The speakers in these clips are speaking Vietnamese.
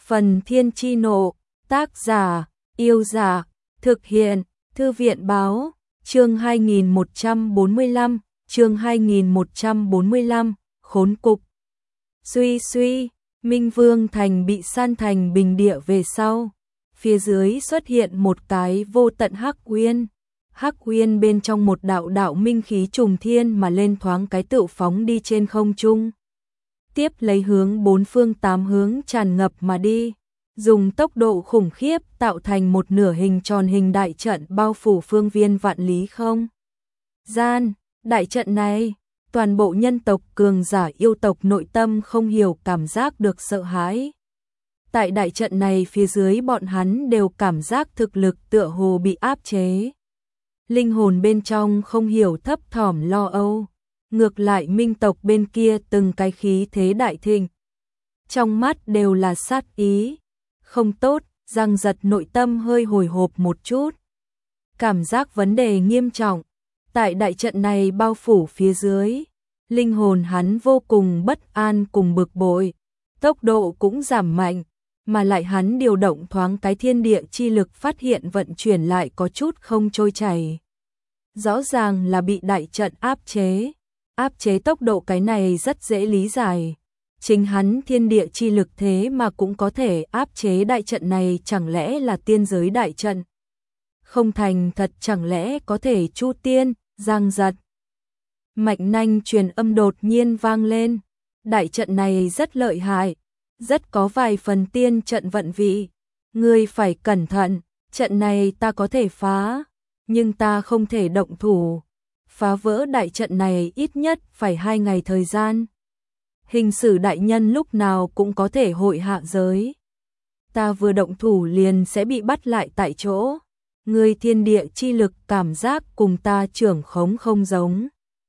Phần Thiên Chi Nộ, tác giả, Yêu Giả, thực hiện, Thư viện Báo, chương 2145, khốn cục. Suy, Minh Vương Thành bị san thành bình địa về sau. Phía dưới xuất hiện một cái vô tận hắc uyên. Hắc uyên bên trong một đạo đạo minh khí trùng thiên mà lên thoáng cái tựu phóng đi trên không trung. Tiếp lấy hướng bốn phương tám hướng tràn ngập mà đi, dùng tốc độ khủng khiếp tạo thành một nửa hình tròn hình đại trận bao phủ phương viên vạn lý không gian. Đại trận này, toàn bộ nhân tộc cường giả yêu tộc nội tâm không hiểu cảm giác được sợ hãi. Tại đại trận này phía dưới bọn hắn đều cảm giác thực lực tựa hồ bị áp chế. Linh hồn bên trong không hiểu thấp thỏm lo âu. Ngược lại minh tộc bên kia từng cái khí thế đại thịnh. Trong mắt đều là sát ý. Không tốt, Giang Giật nội tâm hơi hồi hộp một chút. Cảm giác vấn đề nghiêm trọng. Tại đại trận này bao phủ phía dưới. Linh hồn hắn vô cùng bất an cùng bực bội. Tốc độ cũng giảm mạnh. Mà lại hắn điều động thoáng cái thiên địa chi lực phát hiện vận chuyển lại có chút không trôi chảy. Rõ ràng là bị đại trận áp chế. Áp chế tốc độ cái này rất dễ lý giải. Chính hắn thiên địa chi lực thế mà cũng có thể áp chế đại trận này, chẳng lẽ là tiên giới đại trận? Không thành thật, chẳng lẽ có thể chu tiên? Giang Giật mạch nanh truyền âm đột nhiên vang lên. Đại trận này rất lợi hại, rất có vài phần tiên trận vận vị. Ngươi phải cẩn thận, trận này ta có thể phá, nhưng ta không thể động thủ. Phá vỡ đại trận này ít nhất phải 2 ngày thời gian. Hình sử đại nhân lúc nào cũng có thể hội hạ giới. Ta vừa động thủ liền sẽ bị bắt lại tại chỗ. Ngươi thiên địa chi lực cảm giác cùng ta trưởng khống không giống.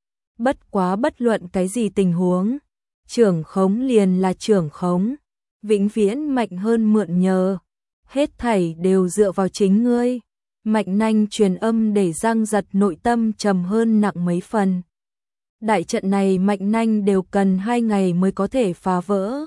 Bất quá bất luận cái gì tình huống, trưởng khống liền là trưởng khống, vĩnh viễn mạnh hơn mượn nhờ. Hết thảy đều dựa vào chính ngươi. Mạch nanh truyền âm để Giang Giật nội tâm trầm hơn nặng mấy phần. Đại trận này mạch nanh đều cần 2 ngày mới có thể phá vỡ.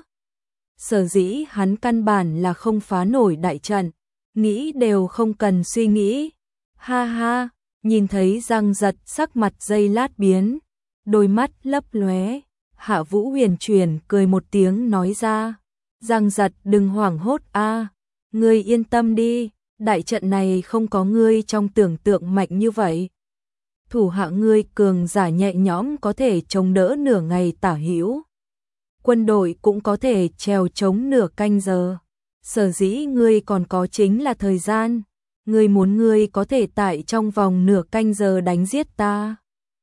Sở dĩ hắn căn bản là không phá nổi đại trận, nghĩ đều không cần suy nghĩ. Ha ha, nhìn thấy Giang Giật sắc mặt giây lát biến, đôi mắt lấp lóe. Hạ Vũ huyền chuyển cười một tiếng nói ra, Giang Giật đừng hoảng hốt a, ngươi yên tâm đi. Đại trận này không có ngươi trong tưởng tượng mạnh như vậy. Thủ hạ ngươi cường giả nhẹ nhõm có thể chống đỡ nửa ngày tả hữu. Quân đội cũng có thể trèo chống nửa canh giờ. Sở dĩ ngươi còn có chính là thời gian. Ngươi muốn ngươi có thể tại trong vòng nửa canh giờ đánh giết ta.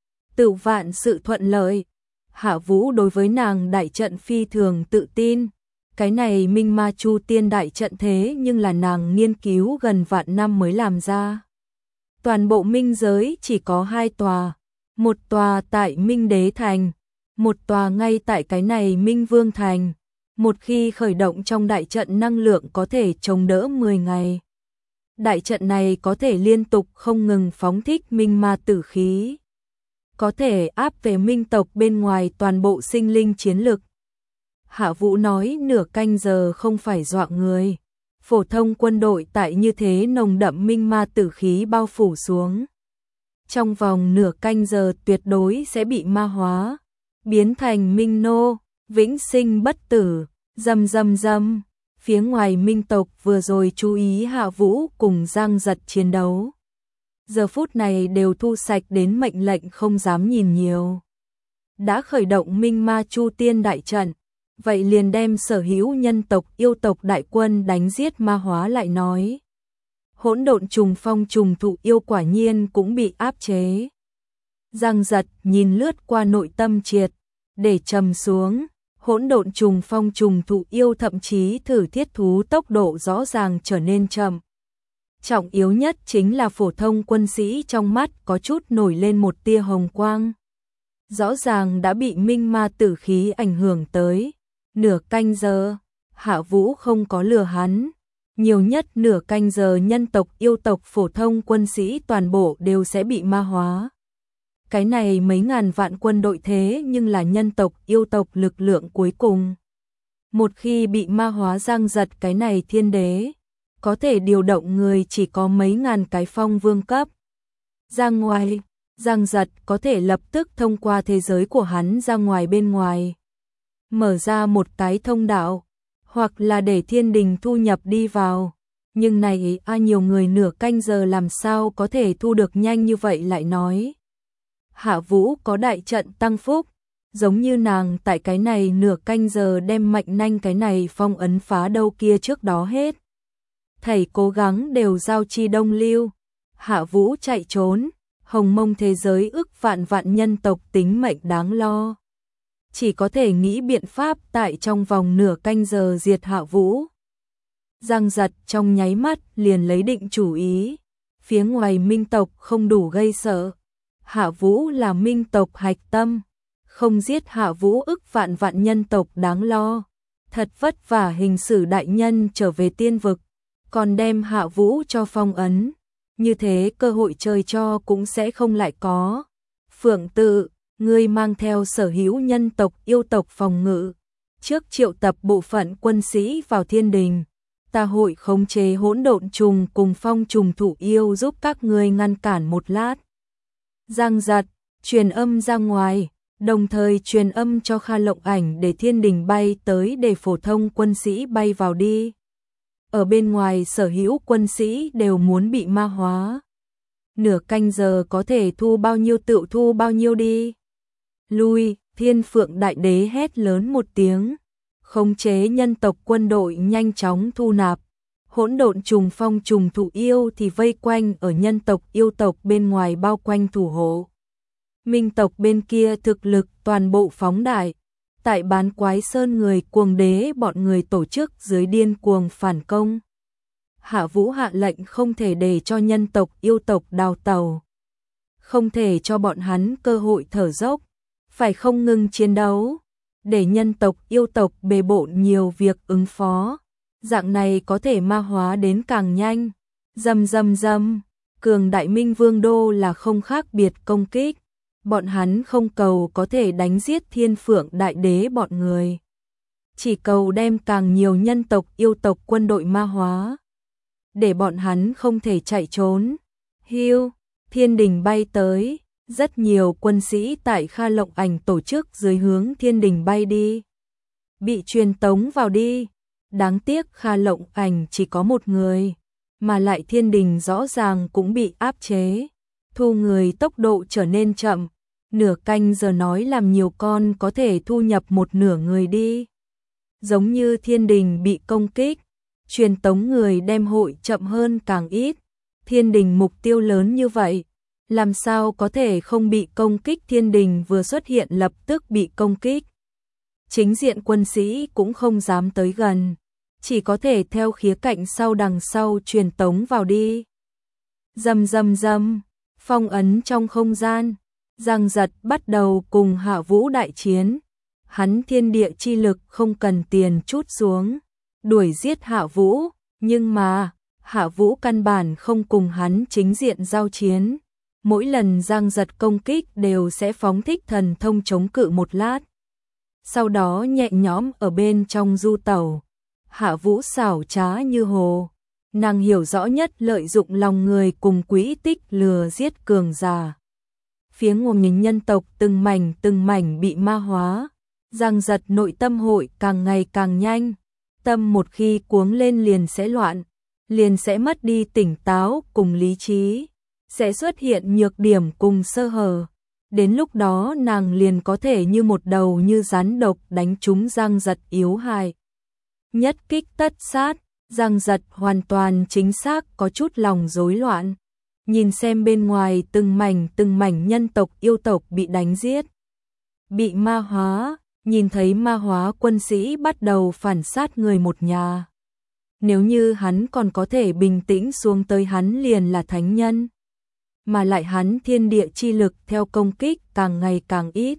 Tự vạn sự thuận lợi. Hạ Vũ đối với nàng đại trận phi thường tự tin. Cái này Minh Ma Chu Tiên đại trận thế nhưng là nàng nghiên cứu gần vạn năm mới làm ra. Toàn bộ minh giới chỉ có 2 tòa, một tòa tại Minh Đế Thành, một tòa ngay tại cái này Minh Vương Thành. Một khi khởi động trong đại trận năng lượng có thể chống đỡ 10 ngày. Đại trận này có thể liên tục không ngừng phóng thích minh ma tử khí. Có thể áp về minh tộc bên ngoài toàn bộ sinh linh chiến lực. Hạ Vũ nói nửa canh giờ không phải dọa người. Phổ thông quân đội tại như thế nồng đậm minh ma tử khí bao phủ xuống. Trong vòng nửa canh giờ tuyệt đối sẽ bị ma hóa, biến thành minh nô, vĩnh sinh bất tử. Rầm rầm rầm, phía ngoài minh tộc vừa rồi chú ý Hạ Vũ cùng Giang Giật chiến đấu. Giờ phút này đều thu sạch đến mệnh lệnh không dám nhìn nhiều. Đã khởi động Minh Ma Chu Tiên đại trận. Vậy liền đem sở hữu nhân tộc yêu tộc đại quân đánh giết ma hóa lại nói. Hỗn độn trùng phong trùng thụ yêu quả nhiên cũng bị áp chế. Giang Giật nhìn lướt qua nội tâm triệt, để trầm xuống. Hỗn độn trùng phong trùng thụ yêu thậm chí thử thiết thú tốc độ rõ ràng trở nên chậm. Trọng yếu nhất chính là phổ thông quân sĩ trong mắt có chút nổi lên một tia hồng quang. Rõ ràng đã bị minh ma tử khí ảnh hưởng tới. Nửa canh giờ, Hạ Vũ không có lừa hắn. Nhiều nhất nửa canh giờ nhân tộc yêu tộc phổ thông quân sĩ toàn bộ đều sẽ bị ma hóa. Cái này mấy ngàn vạn quân đội thế nhưng là nhân tộc yêu tộc lực lượng cuối cùng. Một khi bị ma hóa Giang Giật cái này thiên đế, có thể điều động người chỉ có mấy ngàn cái phong vương cấp. Ra ngoài, Giang Giật có thể lập tức thông qua thế giới của hắn ra ngoài bên ngoài. Mở ra một cái thông đạo, hoặc là để thiên đình thu nhập đi vào. Nhưng này nhiều người nửa canh giờ làm sao có thể thu được nhanh như vậy lại nói. Hạ Vũ có đại trận tăng phúc, giống như nàng tại cái này nửa canh giờ đem mạnh nanh cái này phong ấn phá đâu kia trước đó hết. Thầy cố gắng đều giao chi đông lưu, Hạ Vũ chạy trốn, hồng mông thế giới ức vạn vạn nhân tộc tính mệnh đáng lo. Chỉ có thể nghĩ biện pháp tại trong vòng nửa canh giờ diệt Hạ Vũ. Giang Giật trong nháy mắt liền lấy định chủ ý, phía ngoài minh tộc không đủ gây sợ. Hạ Vũ là minh tộc hạch tâm, không giết Hạ Vũ ức vạn vạn nhân tộc đáng lo. Thật vất vả hình sử đại nhân trở về tiên vực, còn đem Hạ Vũ cho phong ấn, như thế cơ hội chơi cho cũng sẽ không lại có. Phượng Tự, ngươi mang theo sở hữu nhân tộc yêu tộc phòng ngự, trước triệu tập bộ phận quân sĩ vào thiên đình. Ta hội khống chế hỗn độn trùng cùng phong trùng thủ yêu giúp các ngươi ngăn cản một lát. Giang Giật truyền âm ra ngoài, đồng thời truyền âm cho Kha Lộng Ảnh để thiên đình bay tới để phổ thông quân sĩ bay vào đi. Ở bên ngoài sở hữu quân sĩ đều muốn bị ma hóa. Nửa canh giờ có thể thu bao nhiêu tự thu bao nhiêu đi. Lui, Thiên Phượng Đại Đế hét lớn một tiếng. Khống chế nhân tộc quân đội nhanh chóng thu nạp. Hỗn độn trùng phong trùng thủ yêu thì vây quanh ở nhân tộc yêu tộc bên ngoài bao quanh thủ hộ. Minh tộc bên kia thực lực toàn bộ phóng đại. Tại Bán Quái Sơn người cuồng đế bọn người tổ chức dưới điên cuồng phản công. Hạ Vũ hạ lệnh không thể để cho nhân tộc yêu tộc đào tàu. Không thể cho bọn hắn cơ hội thở dốc. Phải không ngừng chiến đấu. Để nhân tộc yêu tộc bề bộn nhiều việc ứng phó. Dạng này có thể ma hóa đến càng nhanh. Dầm dầm dầm. Cường Đại Minh Vương Đô là không khác biệt công kích. Bọn hắn không cầu có thể đánh giết Thiên Phượng Đại Đế bọn người. Chỉ cầu đem càng nhiều nhân tộc yêu tộc quân đội ma hóa. Để bọn hắn không thể chạy trốn. Hiu, thiên đình bay tới. Rất nhiều quân sĩ tại Kha Lộng Ảnh tổ chức dưới hướng thiên đình bay đi. Bị truyền tống vào đi. Đáng tiếc Kha Lộng Ảnh chỉ có một người. Mà lại thiên đình rõ ràng cũng bị áp chế. Thu người tốc độ trở nên chậm. Nửa canh giờ nói làm nhiều con có thể thu nhập một nửa người đi. Giống như thiên đình bị công kích. Truyền tống người đem hội chậm hơn càng ít. Thiên đình mục tiêu lớn như vậy. Làm sao có thể không bị công kích, thiên đình vừa xuất hiện lập tức bị công kích. Chính diện quân sĩ cũng không dám tới gần. Chỉ có thể theo khía cạnh sau đằng sau truyền tống vào đi. Dầm dầm dầm, phong ấn trong không gian. Giang Giật bắt đầu cùng Hạ Vũ đại chiến. Hắn thiên địa chi lực không cần tiền chút xuống. Đuổi giết Hạ Vũ. Nhưng mà, Hạ Vũ căn bản không cùng hắn chính diện giao chiến. Mỗi lần Giang Giật công kích đều sẽ phóng thích thần thông chống cự một lát. Sau đó nhẹ nhõm ở bên trong du tẩu. Hạ Vũ xảo trá như hồ. Nàng hiểu rõ nhất lợi dụng lòng người cùng quỹ tích lừa giết cường giả. Phía ngoài nhân tộc từng mảnh bị ma hóa. Giang Giật nội tâm hội càng ngày càng nhanh. Tâm một khi cuống lên liền sẽ loạn. Liền sẽ mất đi tỉnh táo cùng lý trí. Sẽ xuất hiện nhược điểm cùng sơ hở. Đến lúc đó nàng liền có thể như một đầu như rắn độc đánh trúng Giang Giật yếu hại. Nhất kích tất sát, Giang Giật hoàn toàn chính xác có chút lòng rối loạn. Nhìn xem bên ngoài từng mảnh nhân tộc yêu tộc bị đánh giết. Bị ma hóa, nhìn thấy ma hóa quân sĩ bắt đầu phản sát người một nhà. Nếu như hắn còn có thể bình tĩnh xuống tới hắn liền là thánh nhân. Mà lại hắn thiên địa chi lực theo công kích càng ngày càng ít.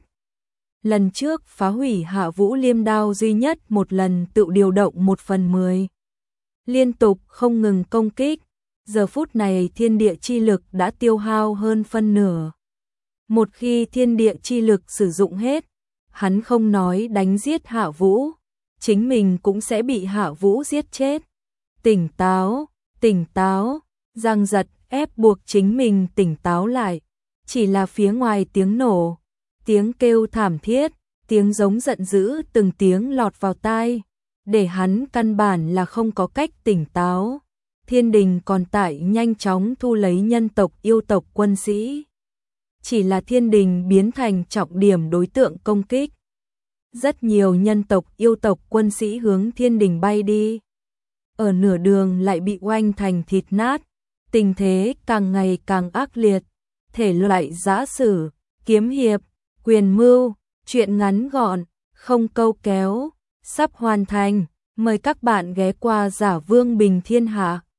Lần trước phá hủy Hạ Vũ liêm đao duy nhất một lần tự điều động 1/10. Liên tục không ngừng công kích. Giờ phút này thiên địa chi lực đã tiêu hao hơn phân nửa. Một khi thiên địa chi lực sử dụng hết, hắn không nói đánh giết Hạ Vũ, chính mình cũng sẽ bị Hạ Vũ giết chết. Tỉnh táo, tỉnh táo, Giang Giật ép buộc chính mình tỉnh táo lại. Chỉ là phía ngoài tiếng nổ, tiếng kêu thảm thiết, tiếng giống giận dữ từng tiếng lọt vào tai, để hắn căn bản là không có cách tỉnh táo. Thiên đình còn tại nhanh chóng thu lấy nhân tộc yêu tộc quân sĩ. Chỉ là thiên đình biến thành trọng điểm đối tượng công kích. Rất nhiều nhân tộc yêu tộc quân sĩ hướng thiên đình bay đi. Ở nửa đường lại bị oanh thành thịt nát. Tình thế càng ngày càng ác liệt. Thể loại giã sử, kiếm hiệp, quyền mưu, truyện ngắn gọn, không câu kéo, sắp hoàn thành. Mời các bạn ghé qua Giả Vương Bình Thiên Hạ.